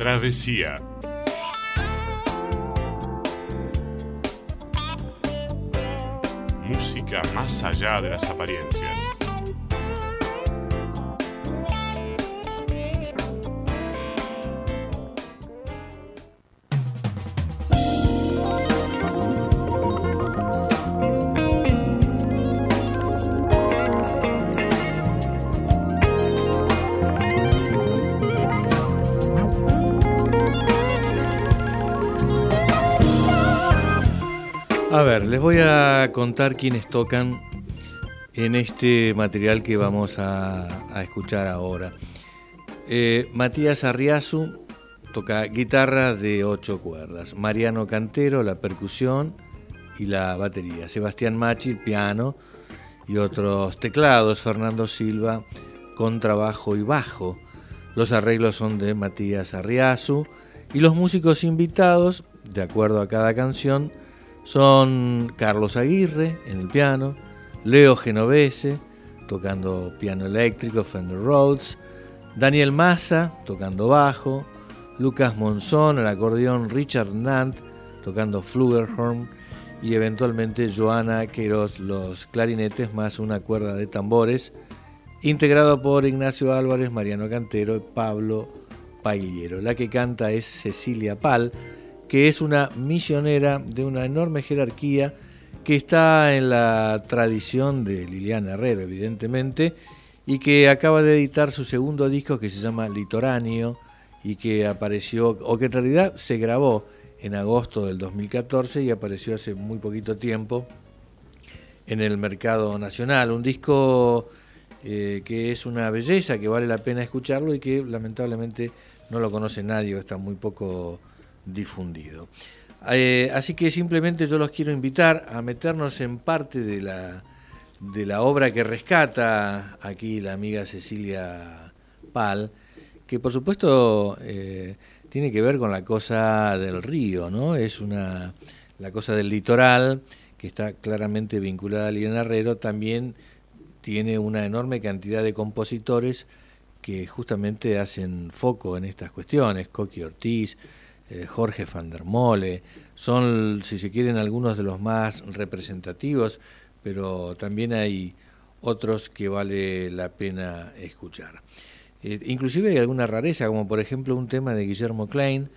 Travesía. Música más allá de las apariencias. A ver, les voy a contar quiénes tocan en este material que vamos a escuchar ahora. Matías Arriazu toca guitarra de 8 cuerdas, Mariano Cantero la percusión y la batería, Sebastián Machi piano y otros teclados, Fernando Silva contrabajo y bajo. Los arreglos son de Matías Arriazu y los músicos invitados, de acuerdo a cada canción, son Carlos Aguirre en el piano, Leo Genovese tocando piano eléctrico Fender Rhodes, Daniel Massa tocando bajo, Lucas Monzón al acordeón, Richard Nant tocando flugelhorn y eventualmente Joana Queiroz los clarinetes más una cuerda de tambores, integrado por Ignacio Álvarez, Mariano Cantero y Pablo Pagliero. La que canta es Cecilia Pal, que es una misionera de una enorme jerarquía que está en la tradición de Liliana Herrero, evidentemente, y que acaba de editar su segundo disco que se llama Litoráneo y que apareció, o que en realidad se grabó en agosto del 2014 y apareció hace muy poquito tiempo en el mercado nacional. Un disco que es una belleza, que vale la pena escucharlo y que lamentablemente no lo conoce nadie o está muy poco difundido. Así que simplemente yo los quiero invitar a meternos en parte de la obra que rescata aquí la amiga Cecilia Pal, que por supuesto tiene que ver con la cosa del río, ¿no? Es la cosa del litoral, que está claramente vinculada a Liliana Herrero. También tiene una enorme cantidad de compositores que justamente hacen foco en estas cuestiones, Coqui Ortiz, Jorge van der Mole, son, si se quieren, algunos de los más representativos, pero también hay otros que vale la pena escuchar. Inclusive hay alguna rareza, como por ejemplo un tema de Guillermo Klein,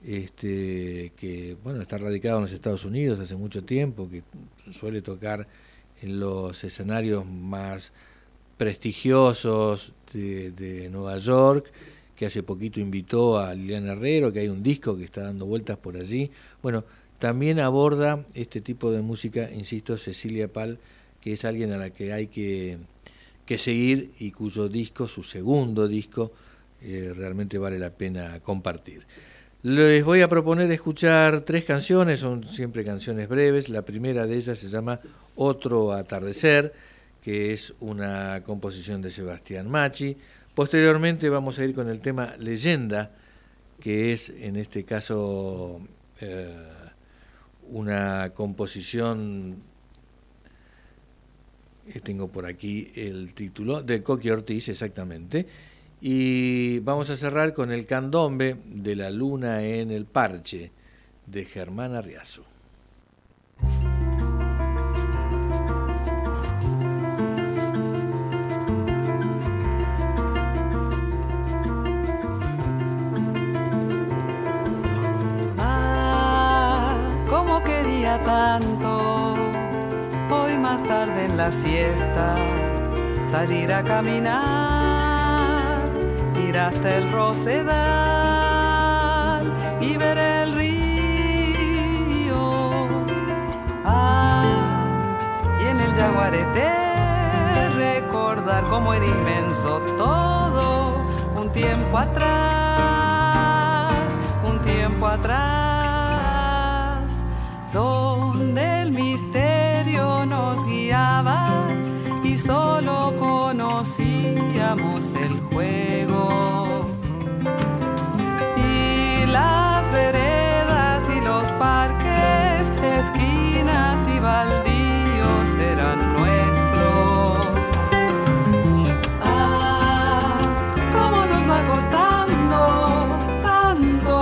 que bueno, está radicado en los Estados Unidos hace mucho tiempo, que suele tocar en los escenarios más prestigiosos de Nueva York, que hace poquito invitó a Liliana Herrero, que hay un disco que está dando vueltas por allí. Bueno, también aborda este tipo de música, insisto, Cecilia Pal, que es alguien a la que hay que seguir y cuyo disco, su segundo disco, realmente vale la pena compartir. Les voy a proponer escuchar 3 canciones, son siempre canciones breves. La primera de ellas se llama Otro Atardecer, que es una composición de Sebastián Machi. Posteriormente vamos a ir con el tema Leyenda, que es en este caso una composición, tengo por aquí el título, de Coqui Ortiz exactamente, y vamos a cerrar con el candombe de La Luna en el Parche, de Germán Arriazu. Tanto, hoy más tarde en la siesta, salir a caminar, ir hasta el Rosedal y ver el río. Y en el Yaguareté recordar cómo era inmenso todo, un tiempo atrás, donde el misterio nos guiaba y solo conocíamos el juego. Y las veredas y los parques, esquinas y baldíos eran nuestros. ¿Cómo nos va costando tanto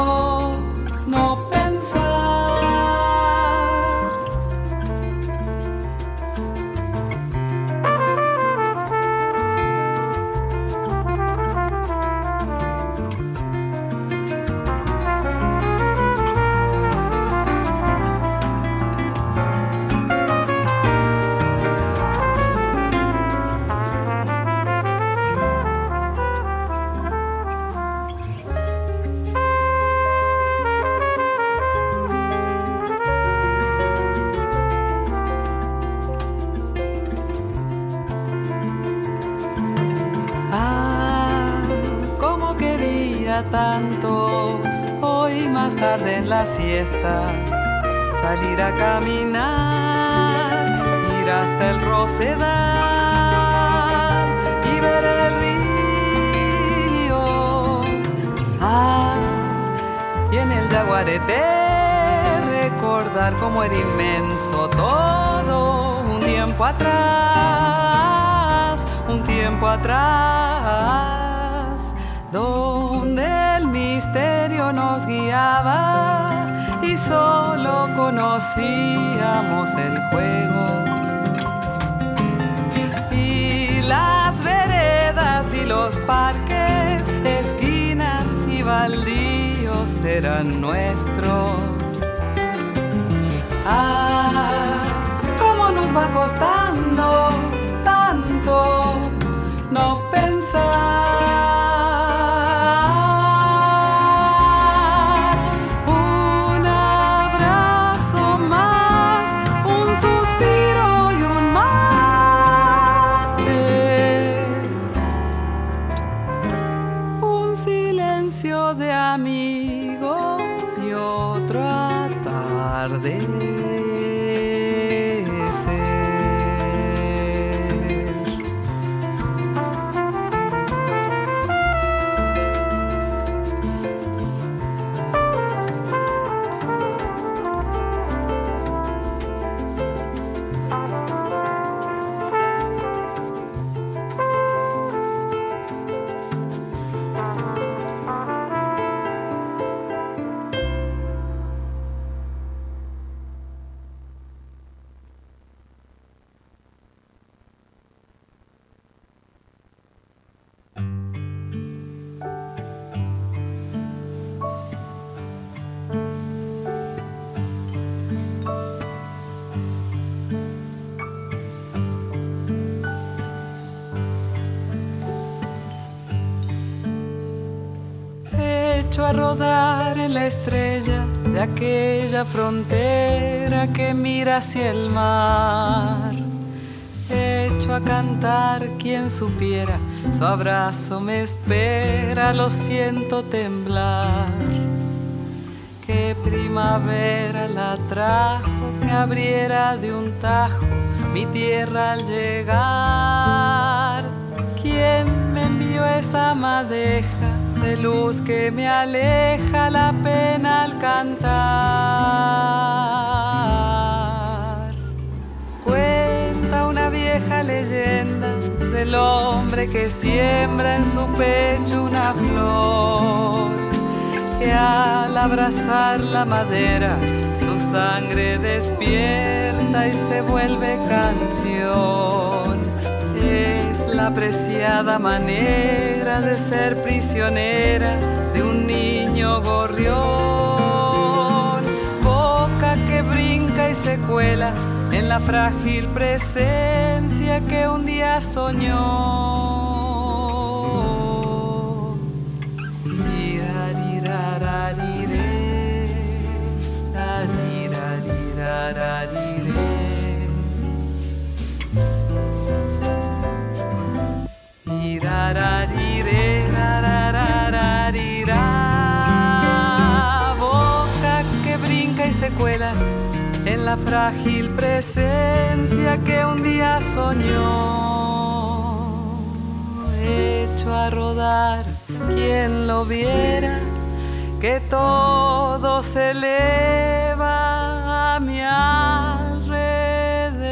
tanto, hoy más tarde en la siesta, salir a caminar, ir hasta el Rosedal y ver el río. Y en el Yaguareté recordar cómo era inmenso todo un tiempo atrás, donde el misterio nos guiaba y solo conocíamos el juego. Y las veredas y los parques, esquinas y baldíos eran nuestros. Cómo nos va costando tanto no pensar. Un abrazo más, un suspiro y un mate, un silencio de amigo y otro atardecer. A rodar en la estrella de aquella frontera que mira hacia el mar, hecho a cantar quien supiera, su abrazo me espera, lo siento temblar. Qué primavera la trajo, que abriera de un tajo mi tierra al llegar. ¿Quién me envió esa madeja de luz que me aleja la pena al cantar? Cuenta una vieja leyenda del hombre que siembra en su pecho una flor, que al abrazar la madera su sangre despierta y se vuelve canción. Es la preciada manera de ser prisionera de un niño gorrión, boca que brinca y se cuela en la frágil presencia que un día soñó. Boca que brinca y se cuela en la frágil presencia que un día soñó, hecho a rodar quien lo viera, que todo se eleva a mi alrededor.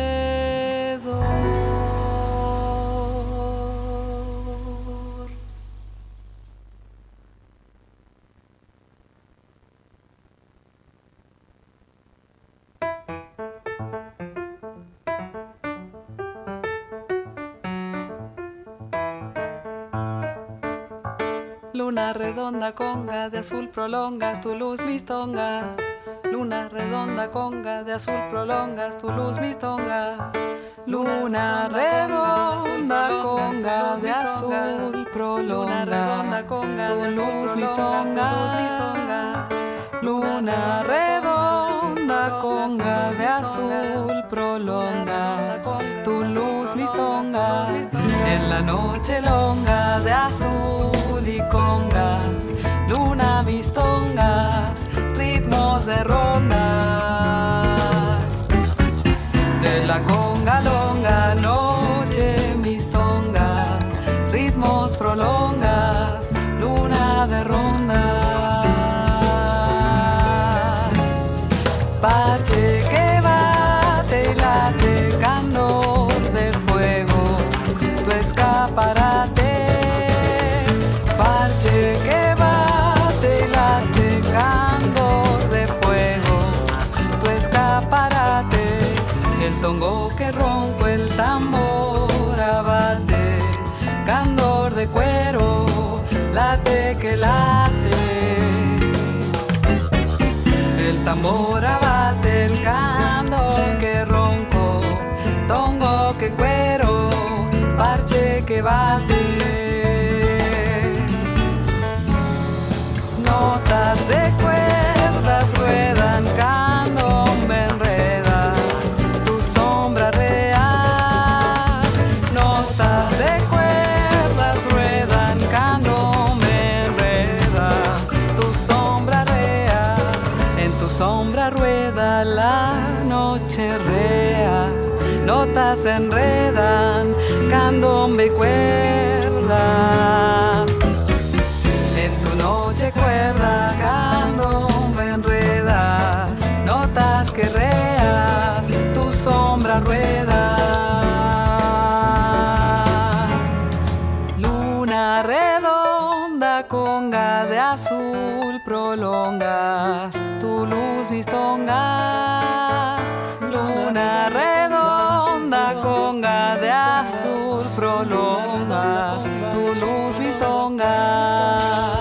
Luna redonda conga de azul prolongas tu luz mistonga. Luna redonda conga de azul prolongas tu luz mistonga. Luna redonda conga de azul prolongas tu luz mistonga. Luna redonda conga de azul prolongas tu luz mistonga. En la noche longa de azul y congas, de rondas. De la conga longa noche mistonga, ritmos prolongas, luna de ronda. Parche que bate y late, candor de fuego, tu escaparate. Parche que bate y late, candor de fuego, tu escaparate. El tongo que rompo, el tambor abate, candor de cuero, late que late. El tambor abate, el candor que ronco, tongo que cuero, parche que bate. Notas de cuerdas ruedan, candombe enreda, tu sombra real. Notas de cuerdas ruedan, candombe enreda, tu sombra real. En tu sombra rueda la noche rea, notas enredan, candombe y cuerda. En tu noche cuerda, candombe enreda, notas que reas, tu sombra rueda. Luna redonda, conga de azul prolongas, tu luz mistonga. Luna redonda, conga de azul prolongas, tu luz mistonga.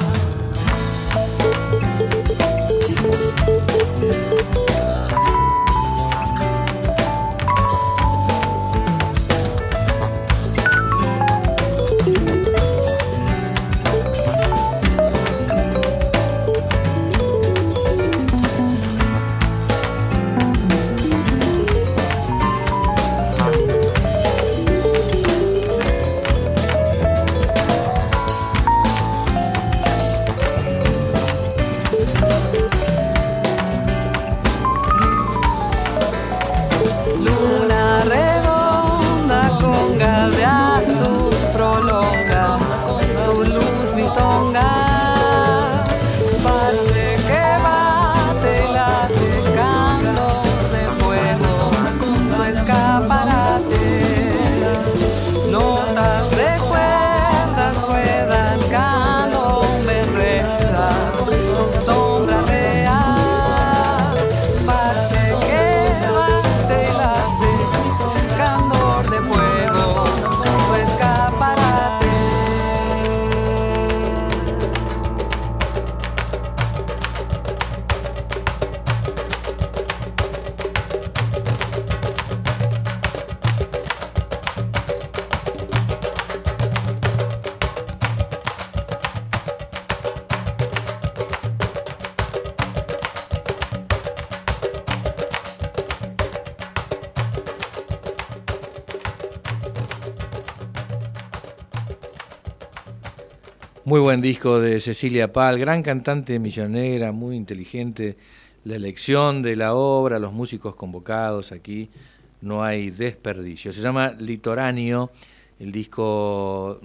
Muy buen disco de Cecilia Pal, gran cantante misionera, muy inteligente. La elección de la obra, los músicos convocados aquí, no hay desperdicio. Se llama Litoráneo, el disco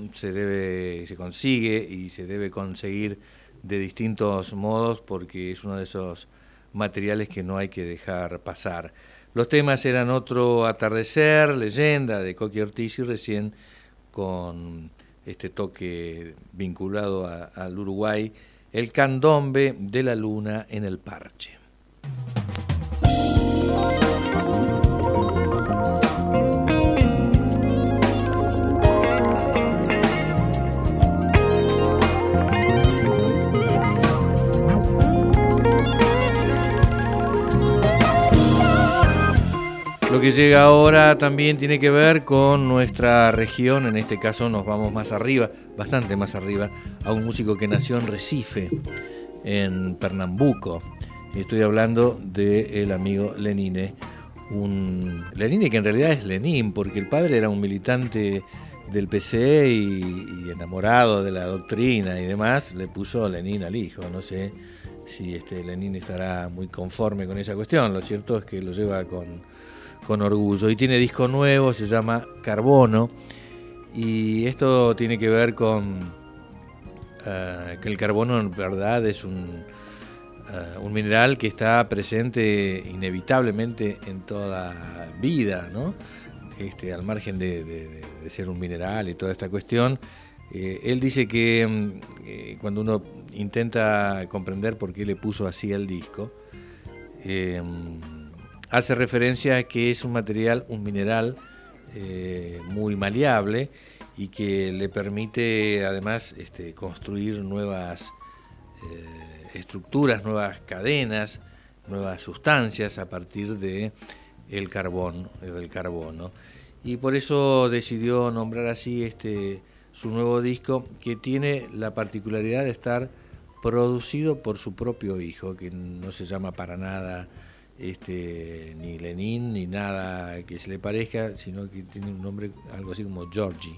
se consigue y se debe conseguir de distintos modos porque es uno de esos materiales que no hay que dejar pasar. Los temas eran Otro atardecer, Leyenda de Coqui Ortiz y recién con este toque vinculado al Uruguay, el candombe de la luna en el parche. Lo que llega ahora también tiene que ver con nuestra región, en este caso nos vamos más arriba, bastante más arriba, a un músico que nació en Recife, en Pernambuco. Estoy hablando del amigo Lenine, Lenine que en realidad es Lenin, porque el padre era un militante del PCE y enamorado de la doctrina y demás, le puso Lenin al hijo, no sé si Lenin estará muy conforme con esa cuestión. Lo cierto es que lo lleva con orgullo. Y tiene disco nuevo, se llama Carbono, y esto tiene que ver con que el carbono en verdad es un mineral que está presente inevitablemente en toda vida, ¿no? Al margen de ser un mineral y toda esta cuestión. Él dice que cuando uno intenta comprender por qué le puso así el disco, hace referencia a que es un mineral muy maleable y que le permite además construir nuevas estructuras, nuevas cadenas, nuevas sustancias a partir del carbono. Y por eso decidió nombrar así su nuevo disco, que tiene la particularidad de estar producido por su propio hijo, que no se llama para nada ni Lenin ni nada que se le parezca, sino que tiene un nombre algo así como Georgi.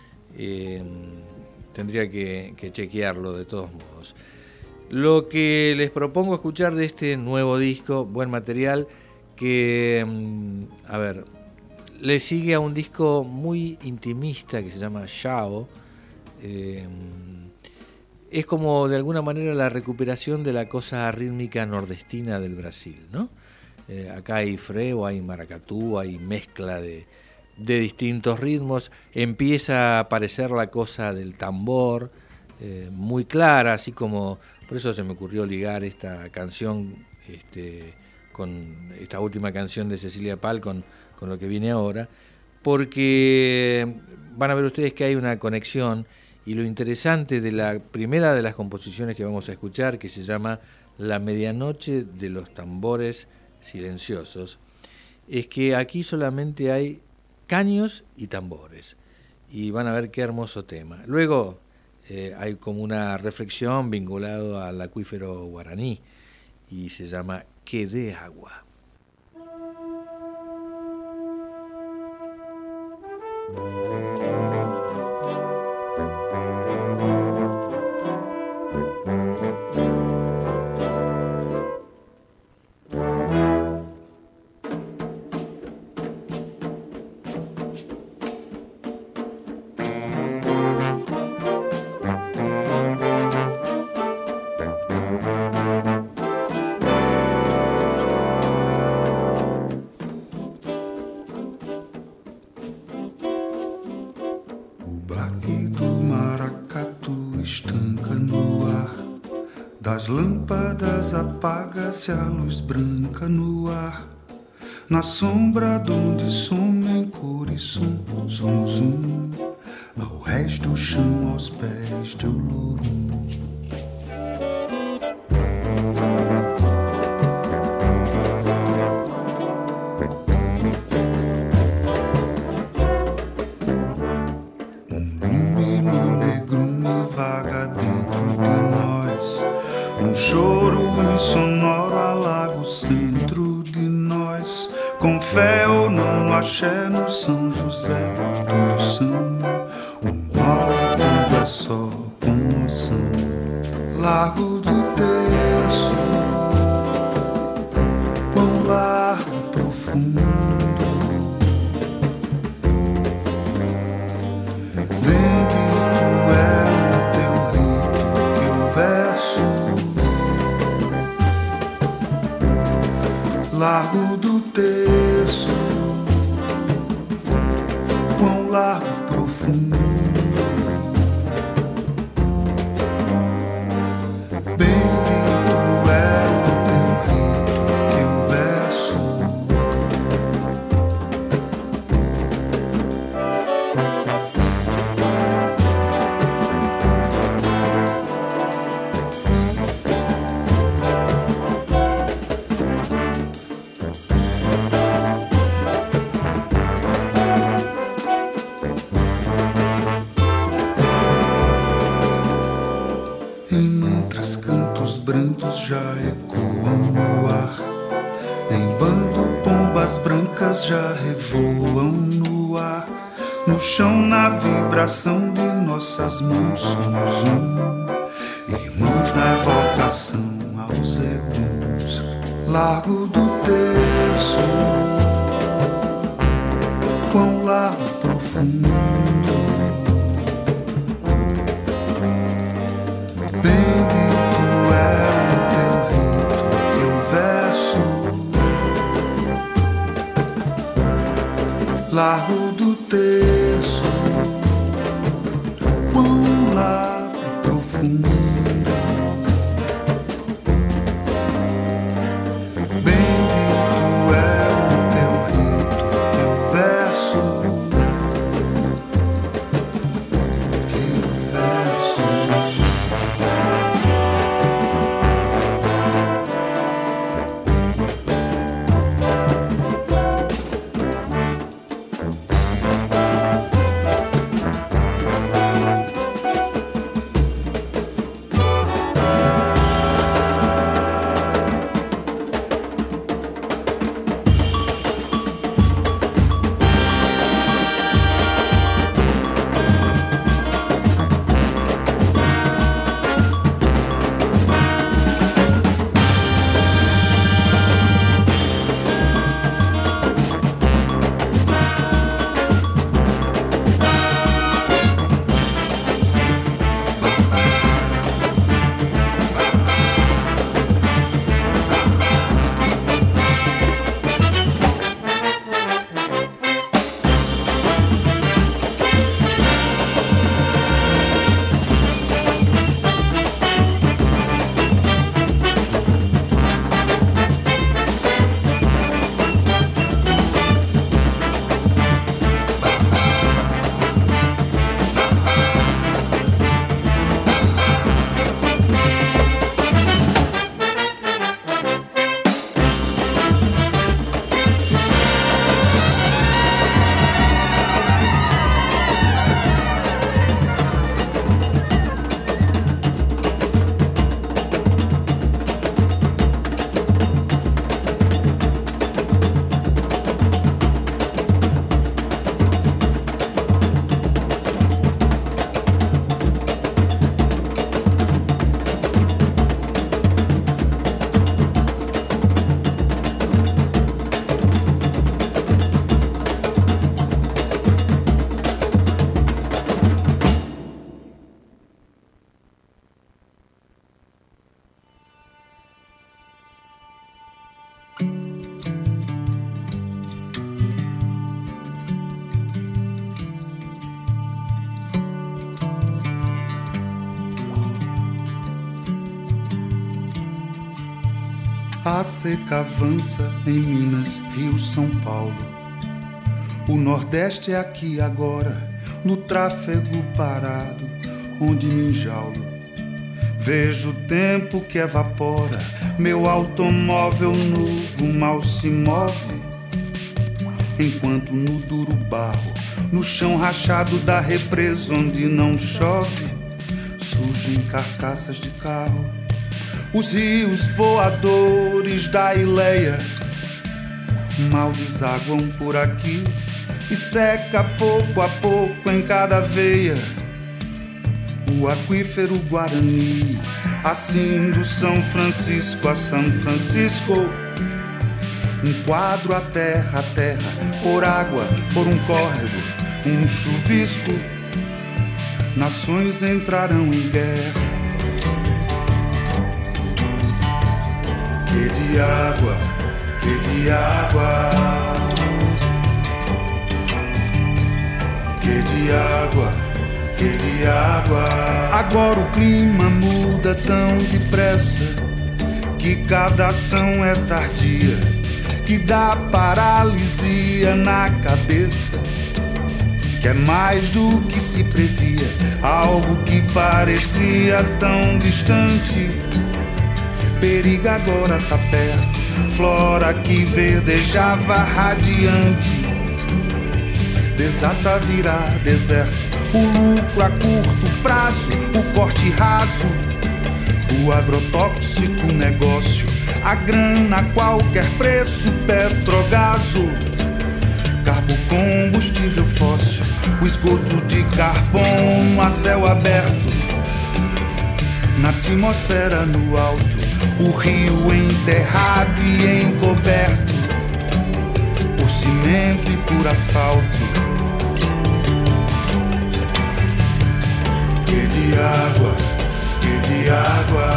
Tendría que chequearlo de todos modos. Lo que les propongo escuchar de este nuevo disco, buen material, que le sigue a un disco muy intimista que se llama Shao. Es como de alguna manera la recuperación de la cosa rítmica nordestina del Brasil, ¿no? Acá hay freo, hay maracatú, hay mezcla de distintos ritmos. Empieza a aparecer la cosa del tambor, muy clara, así como, por eso se me ocurrió ligar esta canción con esta última canción de Cecilia Pal con lo que viene ahora, porque van a ver ustedes que hay una conexión. Y lo interesante de la primera de las composiciones que vamos a escuchar, que se llama La medianoche de los tambores silenciosos, es que aquí solamente hay caños y tambores, y van a ver qué hermoso tema. Luego hay como una reflexión vinculada al acuífero guaraní, y se llama Que dé agua. Apaga-se a luz branca no ar, na sombra donde somem cor e som, somos ao rés do chão, aos pés de Olorum. Lumino negrume vaga dentro de nós, choro insonoro alaga o centro de nós. Com fé ou não, axé no São José, todos são hora, tudo é só comoção. Largo do terço, quão largo e profundo, bendito é o teu rito que eu verso. Largo do terço, quão largo e profundo, bendito é o teu rito que eu verso. Já ecoam no ar, em bando pombas brancas já revoam no ar, no chão na vibração de nossas mãos somos irmãos na evocação ao aos eguns, largo do terço, quão largo profundo. Bendito é o teu rito que eu verso, largo do terço, quão largo profundo. Bendito é o teu rito que eu verso, que eu verso. A seca avança em Minas, Rio, São Paulo. O Nordeste é aqui agora, no tráfego parado, onde me enjaulo. Vejo o tempo que evapora, meu automóvel novo mal se move, enquanto no duro barro, no chão rachado da represa onde não chove, surgem carcaças de carro. Os rios voadores da Ileia mal desaguam por aqui e seca pouco a pouco em cada veia o aquífero Guarani. Assim do São Francisco a São Francisco, um quadro a terra, por água, por um córrego, um chuvisco. Nações entrarão em guerra. Que de água, que de água, que de água, que de água. Agora o clima muda tão depressa que cada ação é tardia, que dá paralisia na cabeça, que é mais do que se previa, algo que parecia tão distante. Periga agora tá perto, flora que verdejava radiante, desata virar deserto, o lucro a curto prazo, o corte raso, o agrotóxico negócio, a grana a qualquer preço, petrogaso, carbocombustível fóssil, o esgoto de carbono a céu aberto, na atmosfera no alto, o rio enterrado e encoberto por cimento e por asfalto. Que de água, que de água,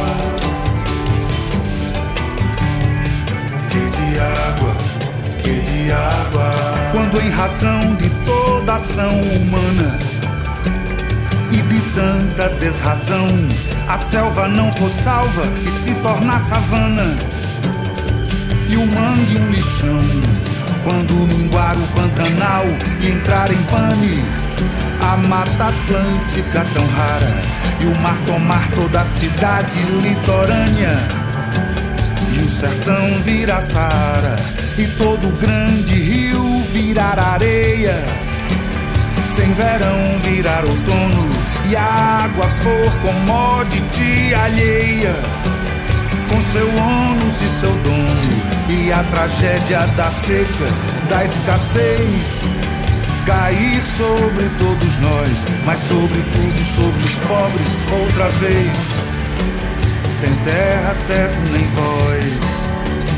que de água, que de água. Quando em razão de toda ação humana e de tanta desrazão a selva não for salva e se tornar savana e o mangue um lixão, quando minguar o Pantanal e entrar em pane a Mata Atlântica tão rara e o mar tomar toda a cidade litorânea e o sertão virar Saara e todo grande rio virar areia, sem verão virar outono e a água for commodity alheia, com seu ônus e seu dono, e a tragédia da seca, da escassez cair sobre todos nós, mas sobretudo sobre os pobres outra vez, sem terra, teto nem voz.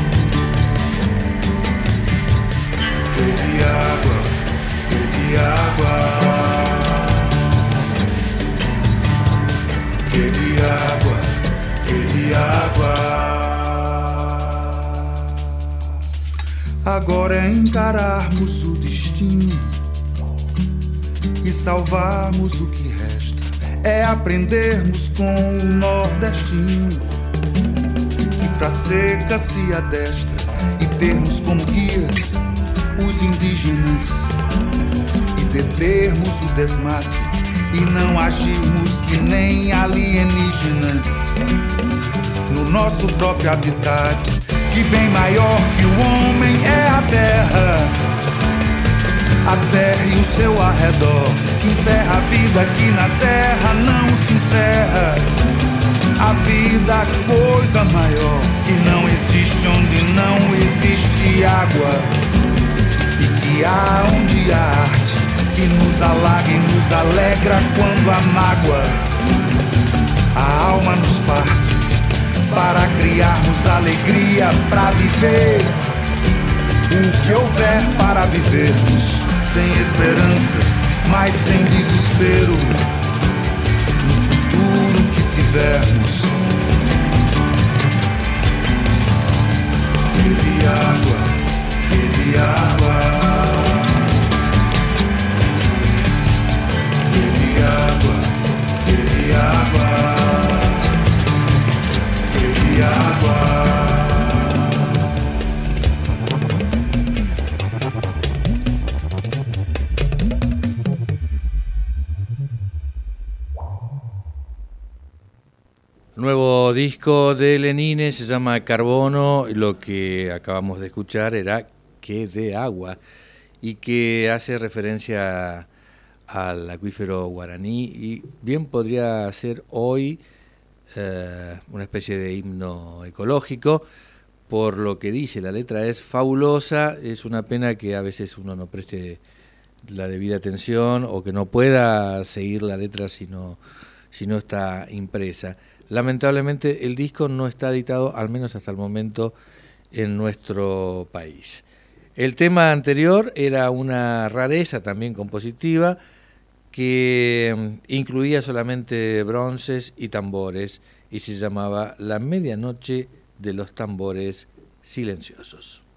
Que de água, que de água, que de água, que de água. Agora é encararmos o destino e salvarmos o que resta. É aprendermos com o nordestino que pra seca se adestra e termos como guias os indígenas e determos o desmate e não agirmos que nem alienígenas no nosso próprio habitat, que bem maior que o homem é a terra e o seu arredor, que encerra a vida aqui na terra, não se encerra a vida, coisa maior, que não existe onde não existe água, e que há onde há arte, que nos alaga e nos alegra quando a mágoa a alma nos parte, para criarmos alegria pra viver o que houver para vivermos, sem esperanças, mas sem desespero, no futuro que tivermos. Que de água, que de água, que de água, que de água, que de água. Nuevo disco de Lenine, se llama Carbono. Lo que acabamos de escuchar era Que de agua, y que hace referencia al acuífero guaraní, y bien podría ser hoy una especie de himno ecológico, por lo que dice. La letra es fabulosa, es una pena que a veces uno no preste la debida atención o que no pueda seguir la letra si no está impresa. Lamentablemente el disco no está editado, al menos hasta el momento, en nuestro país. El tema anterior era una rareza también compositiva que incluía solamente bronces y tambores y se llamaba La medianoche de los tambores silenciosos.